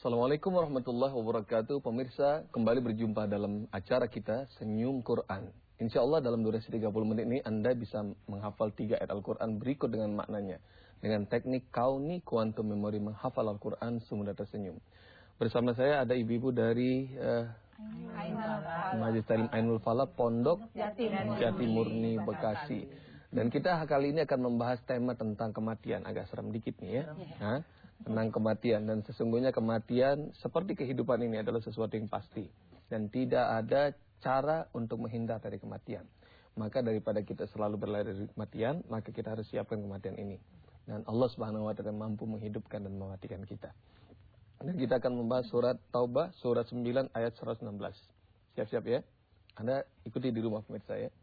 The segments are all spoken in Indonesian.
Assalamualaikum warahmatullahi wabarakatuh. Pemirsa, kembali berjumpa dalam acara kita Senyum Quran. Insya Allah dalam durasi 30 menit ini Anda bisa menghafal 3 ayat Al-Quran berikut dengan maknanya. Dengan teknik kauni quantum memory menghafal Al-Quran sumber tersenyum. Bersama saya ada ibu-ibu dari Majelis Ta'lim Ainul Falah Pondok Jati Murni Bekasi. Dan kita kali ini akan membahas tema tentang kematian. Agak seram dikit nih ya. Tentang kematian. Dan sesungguhnya kematian seperti kehidupan ini adalah sesuatu yang pasti. Dan tidak ada cara untuk menghindar dari kematian. Maka daripada kita selalu berlari dari kematian, maka kita harus siapkan kematian ini. Dan Allah Subhanahu wa Ta'ala mampu menghidupkan dan mematikan kita. Dan kita akan membahas surat Taubah, surat 9 ayat 116. Siap-siap ya. Anda ikuti di rumah pemirsa ya.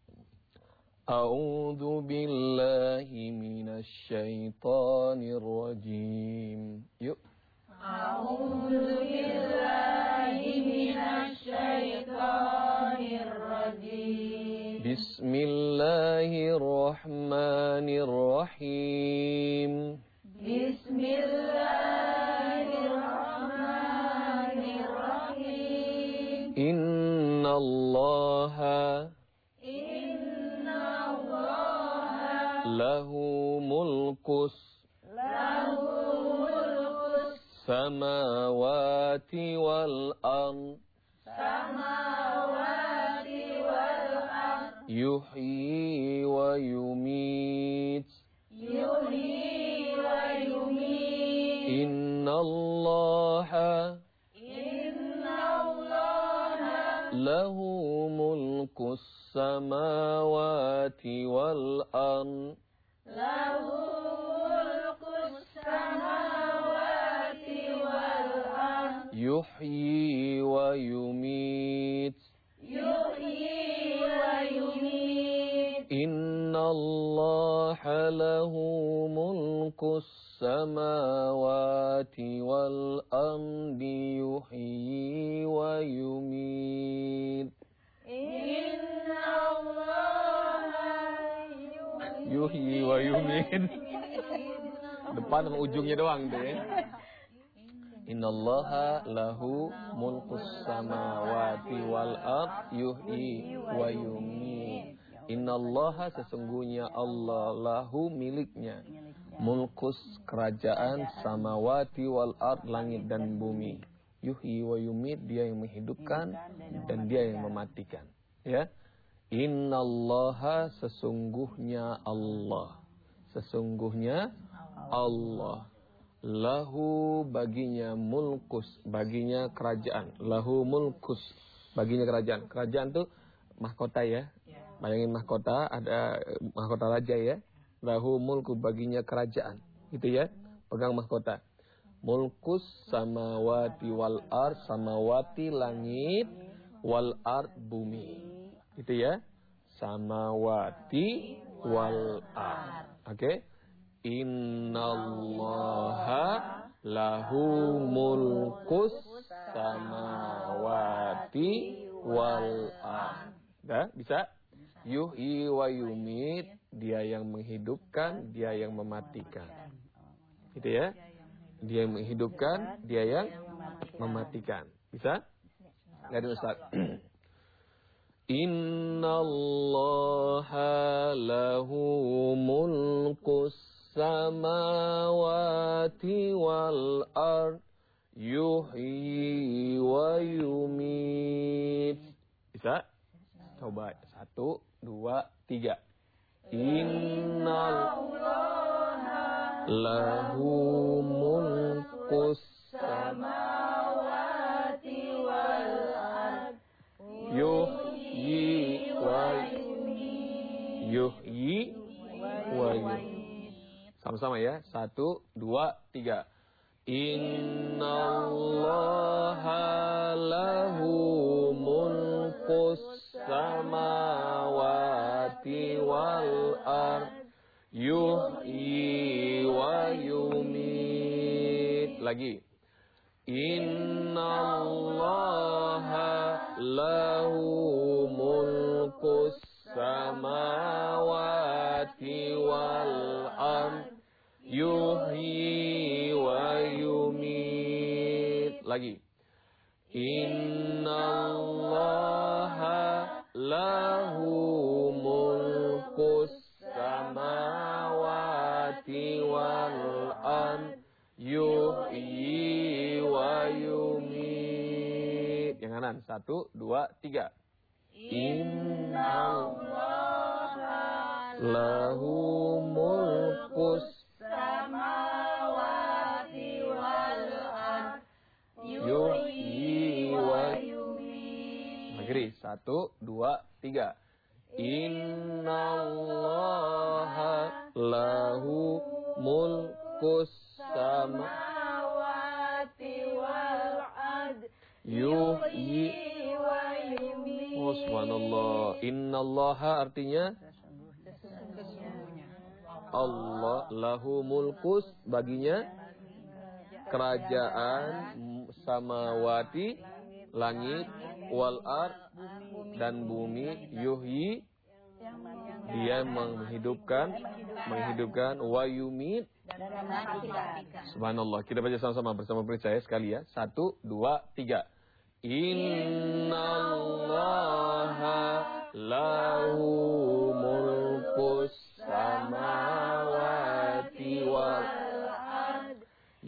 A'udzu billahi minasy syaithanir rajim. Yuk. A'udzu billahi minasy syaithanir rajim. Bismillahirrahmanirrahim. Bismillahirrahmanirrahim. Innallaha lahu mulkus samawati wal ard yuhyi wa yumit innallaha lahu mulkus samawati wal ard yuhyi wa yumit innallaha lahu mulkus samawati wal ardi yuhyi wa yumit yuhyi wa yumit. Depan sama ujungnya doang deh. Innallaha lahu mulkus samawati wal ard yuhyi wa yumit. Innallaha sesungguhnya Allah lahu miliknya mulkus kerajaan samawati wal ard langit dan bumi. Yuhyi wa yumit, dia yang menghidupkan dan dia yang mematikan. Ya. Innallaha sesungguhnya Allah. Sesungguhnya Allah. Lahu baginya mulkus, baginya kerajaan. Lahu mulkus, baginya kerajaan. Kerajaan itu mahkota ya. Bayangin mahkota, ada mahkota raja ya. Lahu mulku, baginya kerajaan. Gitu ya. Pegang mahkota. Mulkus samawati wal ard, samawati langit, wal ard bumi. Gitu ya. Samawati wal ard. Oke. Innallaha lahu mulkus samawati wal ard. Dah, bisa? Yuhyi wa yumit, dia yang menghidupkan, dia yang mematikan. Gitu ya. Dia yang menghidupkan, dia yang mematikan. Bisa? Dari Ustaz. Innallaha lahu mulkus samawati wal ard yuhyi wa yumit. Bisa? Coba 1, 2, 3. Innallaha lahu mulkus samawati wal ard yuhyi wa yumit. Sama-sama ya. 1, 2, 3. Innallaha lahu mulkus samawati wal ard yuhyi wa yumit. Lagi. Innallaha lahu mulkus samawati wal ard yuhyi wa yumit. lagi. Innallaha lahu mulkus samawati wal ard yuhyi wa yumiit. Yang kanan, 1, 2, 3. Innallaha lahu mulkus samawati wal ard yuhyi wa yumiit. Negeri, 1, 2, 3. Innallaha lahu mulkus samawati wal ard yuhyi wa yumiit. Oh, subhanallah. Innallaha artinya Allah, lahu mulkus, baginya kerajaan, samawati, langit, wal ard, dan bumi, yuhyi, dia menghidupkan, wa yumit. Subhanallah. Kita baca sama-sama bersama percaya sekali ya. 1, 2, 3. Innallaha lahu mulkus samawati wal ard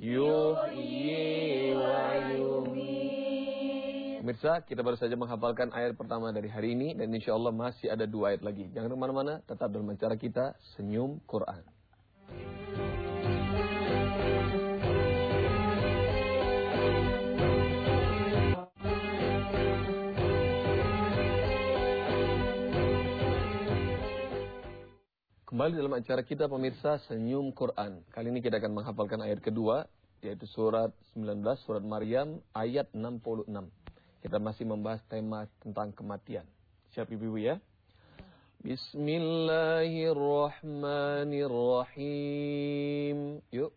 yuhyi wa yumiit. Pemirsa, kita baru saja menghafalkan ayat pertama dari hari ini dan insya Allah masih ada 2 ayat lagi. Jangan kemana-mana, tetap dalam acara kita Senyum Quran. Kembali dalam acara kita pemirsa Senyum Quran. Kali ini kita akan menghafalkan ayat kedua, yaitu surat 19, surat Maryam, ayat 66. Kita masih membahas tema tentang kematian. Siap ibu-ibu ya? Bismillahirrahmanirrahim. Yuk.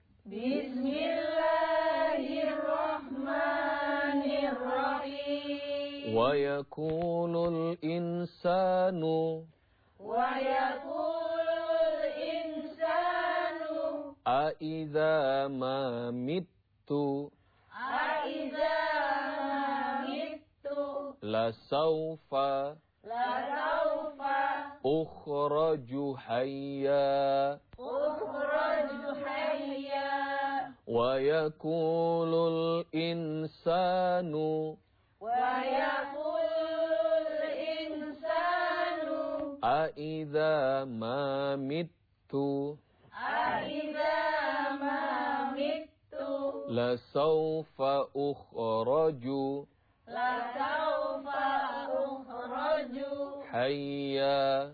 Bismillahirrahmanirrahim. Wa yakunul insanu Aidza ma mittu la sawfa ukhraju hayya wa yaqulul insanu Aidza ma mittu la sawfa ukhraju hayya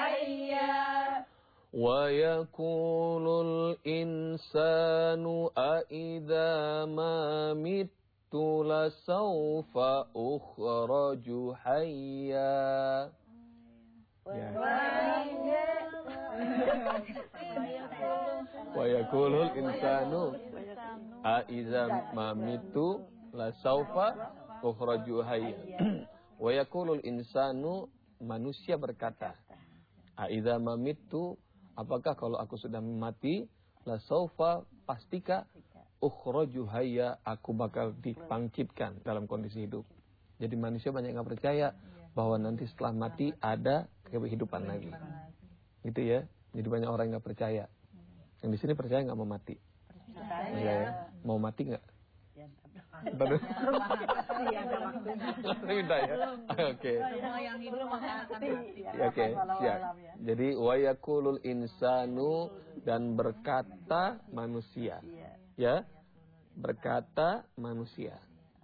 wa yaqulul insanu aidza ma mittu la sawfa ukhraju hayya. Wa yaqulul insanu aidza ma mittu la sawfa ukhraju hayya. Wa yaqulul insanu, manusia berkata, aidza ma mittu, apakah kalau aku sudah mati, la sawfa, pastika, ukhraju hayya, aku bakal dibangkitkan dalam kondisi hidup. Jadi manusia banyak yang enggak percaya bahwa nanti setelah mati ada kehidupan lagi. Gitu ya. Jadi banyak orang yang enggak percaya. Yang di sini percaya enggak mau mati? Iya ya. Mau mati enggak? Terus. Minta ya. Oke. Oke, siap. Jadi wa yaqulul insanu, dan berkata manusia. Ya. Berkata manusia.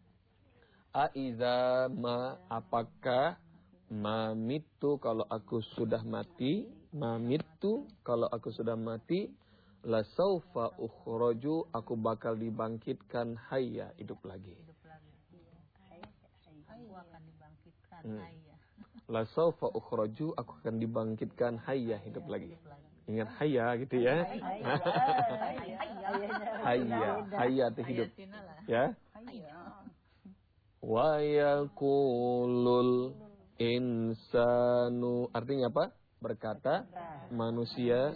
Aidza ma, apakah, ma mitu, kalau aku sudah mati, ma mitu, kalau aku sudah mati, la saufa ukhraju, aku bakal dibangkitkan hayya, hidup lagi. La saufa ukhraju, aku akan dibangkitkan hayya, hidup lagi. Ingat hayya gitu ya. Hayya itu hidup. Ya. Wa yaqulul insanu, artinya apa? Berkata manusia,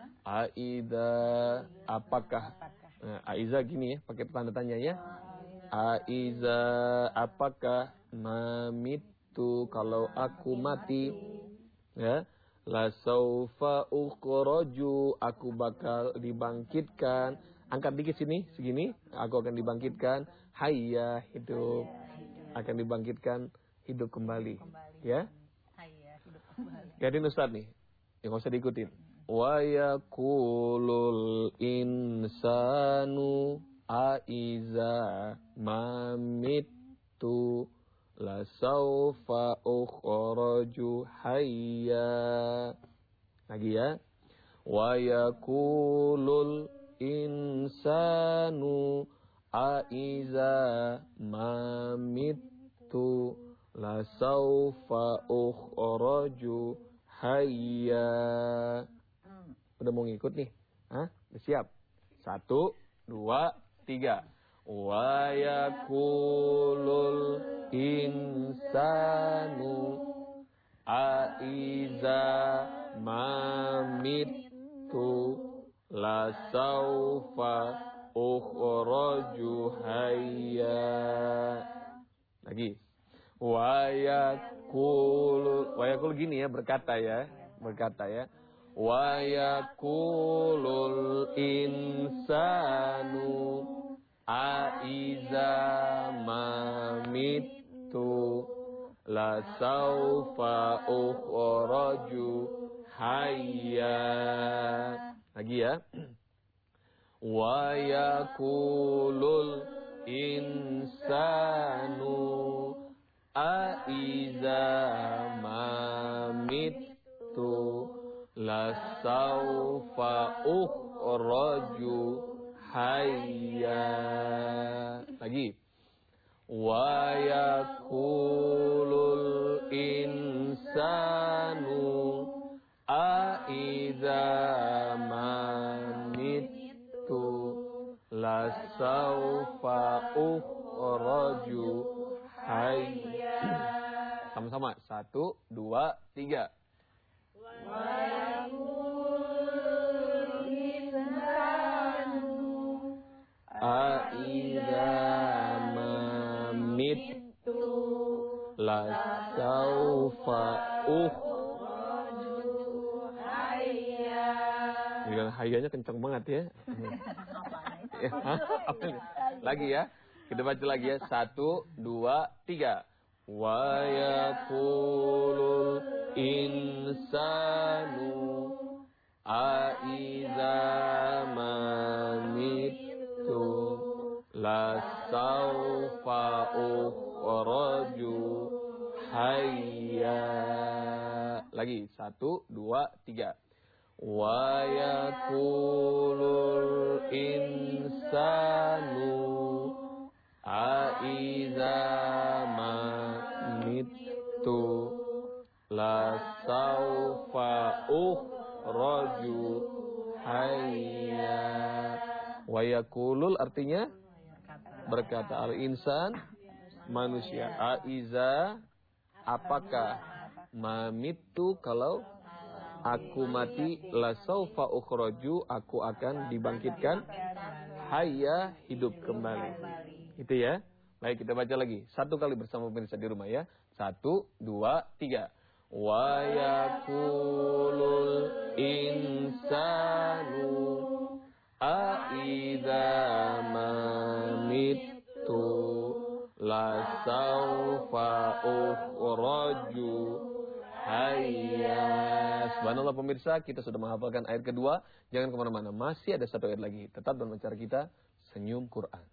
aidza, apakah. Nah, aidza gini ya, pakai tanda tanya ya. Aiza, apakah mamitu, kalau aku mati, ya, la saufa ukhraju, aku bakal dibangkitkan. Angkat dikit sini, segini, aku akan dibangkitkan. Hayya, hidup, akan dibangkitkan, hidup kembali, ya. Gadin Ustaz nih, yang nggak usah diikutin. Wa yaqulul insanu aiza mamitu la saufa ukhraju hayya. Lagi ya. Wa yaqulul insanu aiza mamitu la saufa ukhraju hayya. Udah mau ngikut nih? Hah? Udah siap? 1, 2, 3. Wa yaqulul insanu aiza mamitu la saufa ukhraju hayya. Lagi. Wa yaqul gini ya, berkata ya. Wa yaqulul insanu aiza mamitu la saufa ukhraju hayya. Lagi ya. Wa yaqulul insanu aiza mamitu la saufa ukhraju hayya. Lagi. Wa yaqulul insanu aiza mamitu la saufa ukhraju hayya. Sama-sama. 1, 2, 3. Aiza mamitu la saufa hayya. Dengan hayyanya kencang banget ya. Lagi ya. Kita baca lagi ya. 1, 2, 3. Wa yaqulul insanu aiza mamitu la saufa ukhraju hayya. Lagi. 1, 2, 3. Wa yaqulul insanu aiza mamitu la saufa ukhraju hayya. Wa yaqulul artinya berkata, al-insan manusia, aiza apakah, mamitu kalau aku mati, la saufa ukhraju aku akan dibangkitkan, hayya hidup kembali. Itu ya. Baik, kita baca lagi. 1 kali bersama pemirsa di rumah ya. 1, 2, 3. Wa yaqulul insanu aiza mamitu la saufa ukhraju hayya. Subhanallah pemirsa, kita sudah menghafalkan ayat kedua. Jangan kemana-mana, masih ada 1 ayat lagi. Tetap dalam acara kita Senyum Quran.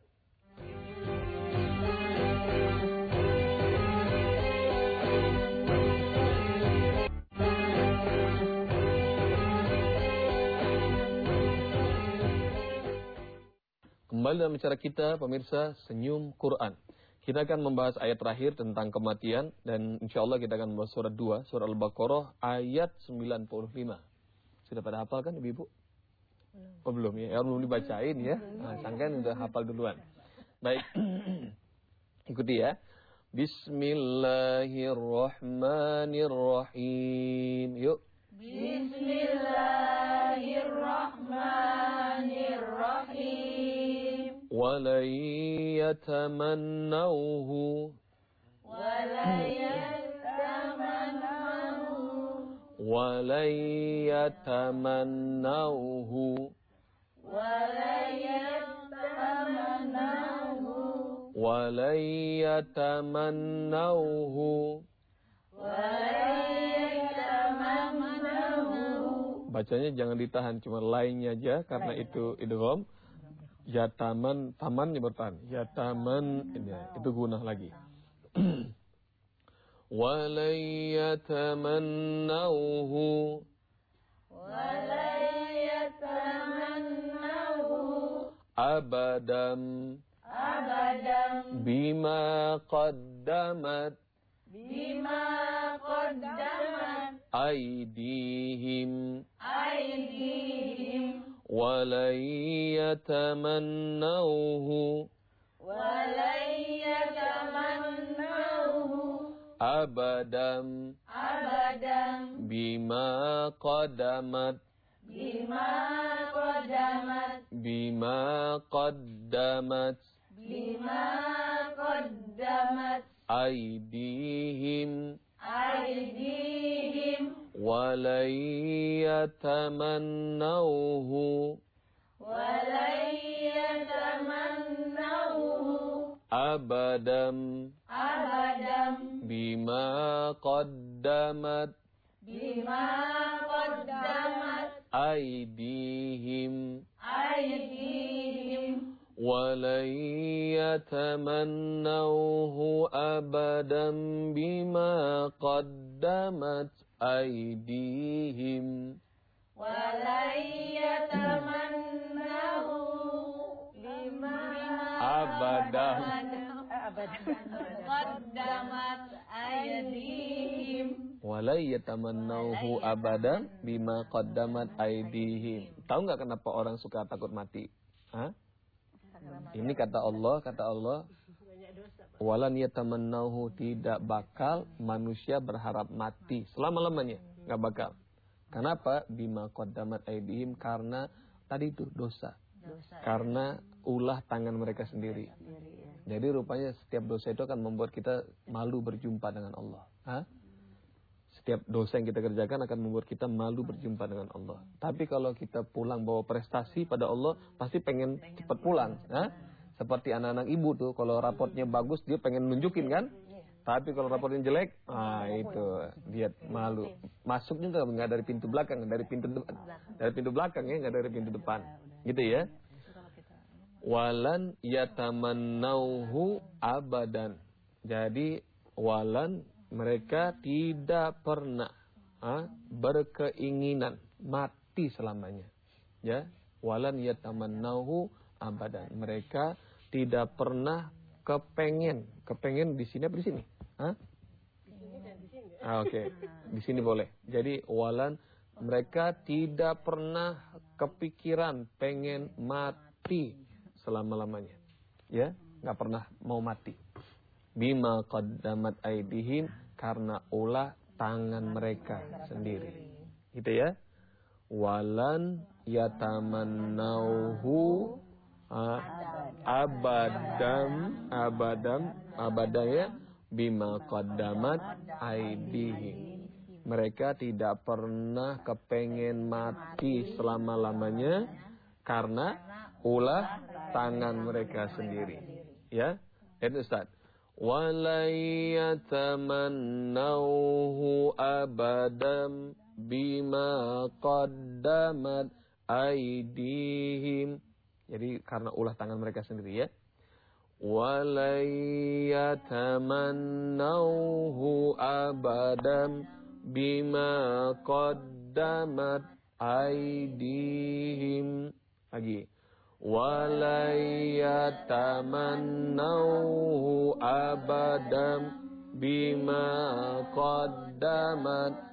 Kembali dalam acara kita, pemirsa, Senyum Quran. Kita akan membahas ayat terakhir tentang kematian. Dan insya Allah kita akan membahas surat 2, surah Al-Baqarah, ayat 95. Sudah pada hafal kan ibu-ibu? Belum. Oh belum ya, belum dibacain ya. Nah, sangkain udah hafal duluan. Baik, ikuti ya. Bismillahirrahmanirrahim. Yuk. Bismillahirrahmanirrahim. ولن يتمنوه ولن يتمنوه ولن يتمنوه Bacanya jangan ditahan, cuma lainnya aja karena itu idgham. Yataman, tamannya bertahan. Yataman, itu gunah lagi. Walan yatamannawhu abadan bima qaddamat aydihim walan yatamannawhu abadan bima qaddamat aydihim walan yatamannawhu abadan bima qaddamat aydihim walan yatamannawhu abadan bima qaddamat aydihim walan yatamannawhu abadan bima qaddamat aydihim. Tahu nggak kenapa orang suka takut mati? Hah? Ini kata Allah, walan yatamannawhu, tidak bakal manusia berharap mati selama-lamanya, nggak bakal. Kenapa? Bima qaddamat aydihim, karena tadi itu dosa. Karena ulah tangan mereka sendiri. Jadi rupanya setiap dosa itu akan membuat kita malu berjumpa dengan Allah. Hah? Setiap dosa yang kita kerjakan akan membuat kita malu berjumpa dengan Allah. Tapi kalau kita pulang bawa prestasi pada Allah, pasti pengen cepat pulang. Hah? Seperti anak-anak ibu tuh, kalau raportnya bagus dia pengen nunjukin kan? Tapi kalau raportnya jelek, itu dia malu. Masuknya nggak dari pintu belakang, dari pintu depan. Dari pintu belakang ya, nggak dari pintu depan. Gitu ya. Walan yatamannawhu abadan. Jadi walan, mereka tidak pernah berkeinginan mati selamanya. Ya, walan yatamannawhu abadan. Mereka tidak pernah kepengen di sini apa di sini? Oke. Di sini boleh. Jadi walan, mereka tidak pernah kepikiran pengen mati selama-lamanya. Ya, nggak pernah mau mati. Bima qaddamat aydihim, karena ulah tangan mereka sendiri. Gitu ya. Walan yatamannawhu abadan ya, bima qaddamat aydihim. Mereka tidak pernah kepengen mati selama-lamanya karena ulah tangan mereka sendiri. Ya, itu Ustaz. Walan yatamannawhu abadan bima qaddamat aydihim. Jadi karena ulah tangan mereka sendiri ya. Walan yatamannawhu abadan bima qaddamat aydihim. Lagi. Walan yatamannawhu abadan bima qaddamat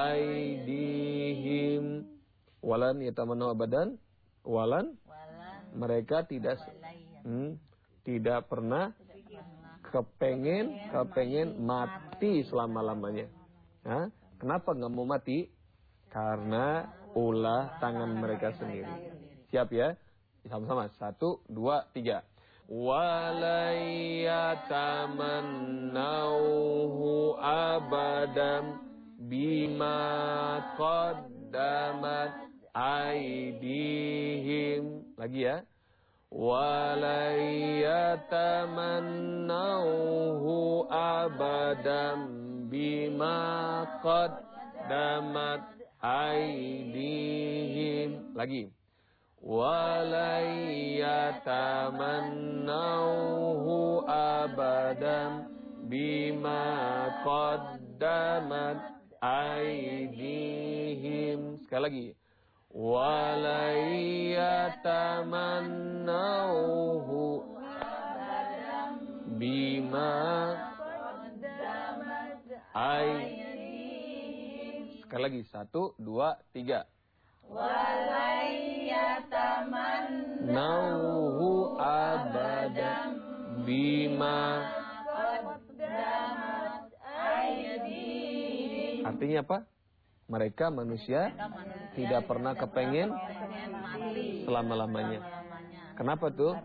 aydihim. Walan yatamannawhu abadan. Walan, mereka tidak pernah kepengen mati selama-lamanya. Nah, kenapa nggak mau mati? Karena ulah tangan mereka sendiri. Siap ya? Sama-sama. 1, 2, 3. Walan yatamannauhu abadan bima qaddamat aydihim. Lagi ya. Walan yatamannauhu abadan bima qaddamat aydihim. Lagi. Walan yatamannauhu abadan bima qaddamat aydihim. Sekali lagi. Walan yatamannauhu bima qaddamat aydihim. Sekali lagi. 1, 2, 3. Walan yatamannauhu abadan bima qaddamat aydihim. Artinya apa? Mereka manusia tidak pernah kepengen selama-lamanya. Kenapa tuh?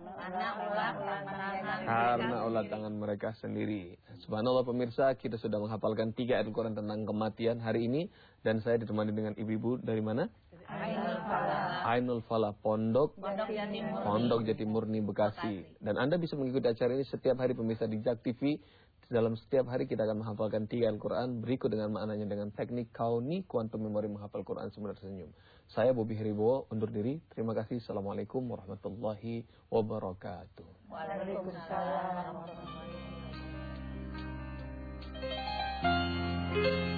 Karena ulah tangan mereka sendiri. Subhanallah pemirsa, kita sudah menghafalkan 3 ayat Al-Quran tentang kematian hari ini. Dan saya ditemani dengan ibu-ibu dari mana? Ainul Falah, Pondok Jatimurni Bekasi. Dan Anda bisa mengikuti acara ini setiap hari pemirsa di Jak TV. Dalam setiap hari kita akan menghafalkan 3 Al-Quran berikut dengan maknanya dengan teknik kauni kuantum memori menghafal Quran sambil tersenyum. Saya Bobi Heribowo undur diri. Terima kasih. Assalamualaikum warahmatullahi wabarakatuh. Waalaikumsalam warahmatullahi wabarakatuh.